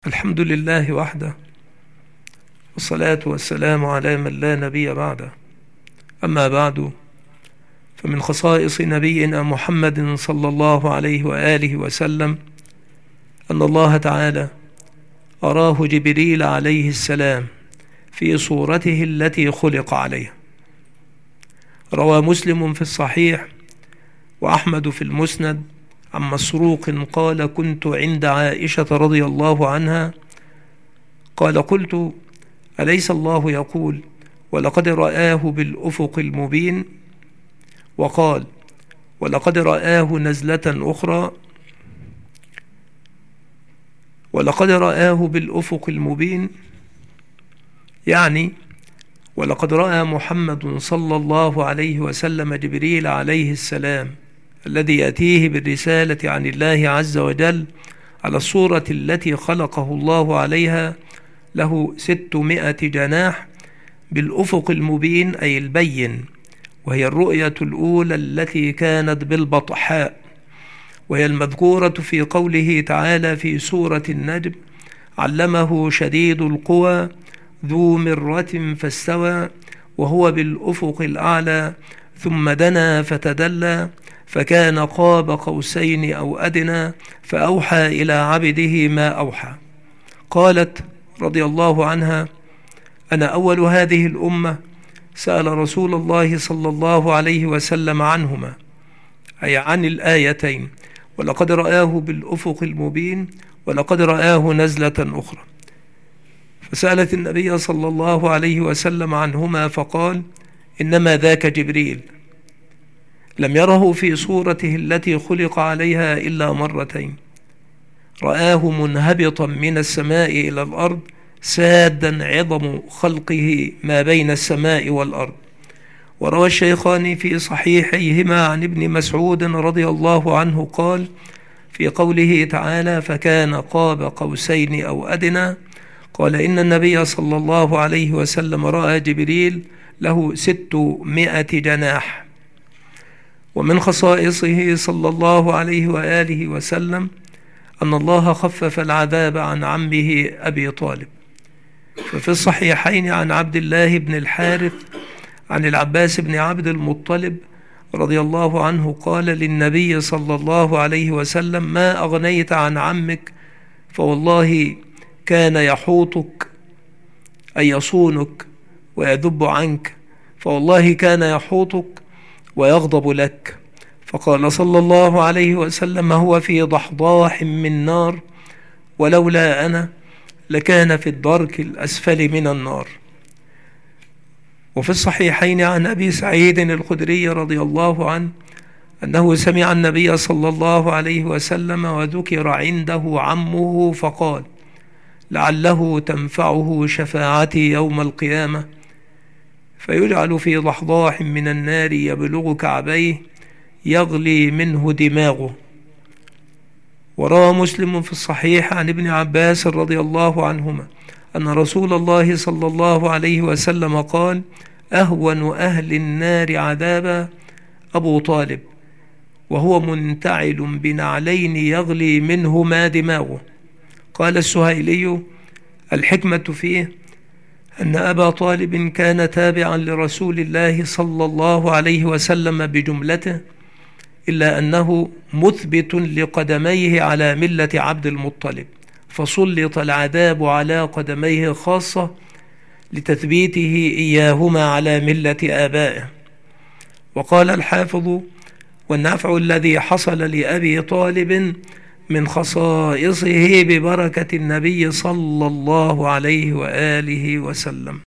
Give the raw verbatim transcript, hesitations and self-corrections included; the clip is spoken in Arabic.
الحمد لله وحده، والصلاة والسلام على من لا نبي بعده. أما بعد، فمن خصائص نبينا محمد صلى الله عليه وآله وسلم أن الله تعالى أراه جبريل عليه السلام في صورته التي خلق عليها. روى مسلم في الصحيح وأحمد في المسند عن مسروق قال: كنت عند عائشة رضي الله عنها قال: قلت: أليس الله يقول: ولقد رآه بالأفق المبين؟ وقال: ولقد رآه نزلة أخرى، ولقد رآه بالأفق المبين، يعني ولقد رأى محمد صلى الله عليه وسلم جبريل عليه السلام الذي يأتيه بالرسالة عن الله عز وجل على الصورة التي خلقه الله عليها، له ستمائة جناح بالأفق المبين أي البين، وهي الرؤية الأولى التي كانت بالبطحاء، وهي المذكورة في قوله تعالى في سورة النجم: علمه شديد القوى ذو مرة فاستوى وهو بالأفق الأعلى ثم دنا فتدلى فكان قاب قوسين أو أدنى فأوحى إلى عبده ما أوحى. قالت رضي الله عنها: أنا أول هذه الأمة سأل رسول الله صلى الله عليه وسلم عنهما، أي عن الآيتين: ولقد رآه بالأفق المبين ولقد رآه نزلة أخرى. فسألت النبي صلى الله عليه وسلم عنهما فقال: إنما ذاك جبريل، لم يره في صورته التي خلق عليها إلا مرتين، رآه منهبطا من السماء إلى الأرض سادا عظم خلقه ما بين السماء والأرض. وروى الشيخان في صحيحيهما عن ابن مسعود رضي الله عنه قال في قوله تعالى: فكان قاب قوسين أو أدنى، قال: إن النبي صلى الله عليه وسلم رأى جبريل له ستمائة جناح. ومن خصائصه صلى الله عليه وآله وسلم أن الله خفف العذاب عن عمه أبي طالب. ففي الصحيحين عن عبد الله بن الحارث عن العباس بن عبد المطلب رضي الله عنه قال للنبي صلى الله عليه وسلم: ما أغنيت عن عمك فوالله كان يحوطك أي يصونك ويذب عنك، فوالله كان يحوطك ويغضب لك. فقال صلى الله عليه وسلم: هو في ضحضاح من نار، ولولا أنا لكان في الدرك الأسفل من النار. وفي الصحيحين عن أبي سعيد الخدري رضي الله عنه أنه سمع النبي صلى الله عليه وسلم وذكر عنده عمه فقال: لعله تنفعه شفاعتي يوم القيامة، فيجعل في ضحضاح من النار يبلغ كعبيه يغلي منه دماغه. وروى مسلم في الصحيح عن ابن عباس رضي الله عنهما أن رسول الله صلى الله عليه وسلم قال: أهون أهل النار عذابا أبو طالب، وهو منتعل بنعلين يغلي منهما دماغه. قال السهيلي: الحكمة فيه أن أبا طالب كان تابعا لرسول الله صلى الله عليه وسلم بجملته، إلا أنه مثبت لقدميه على ملة عبد المطلب، فسلط العذاب على قدميه خاصة لتثبيته إياهما على ملة آبائه. وقال الحافظ: والنفع الذي حصل لأبي طالب من خصائصه ببركة النبي صلى الله عليه وآله وسلم.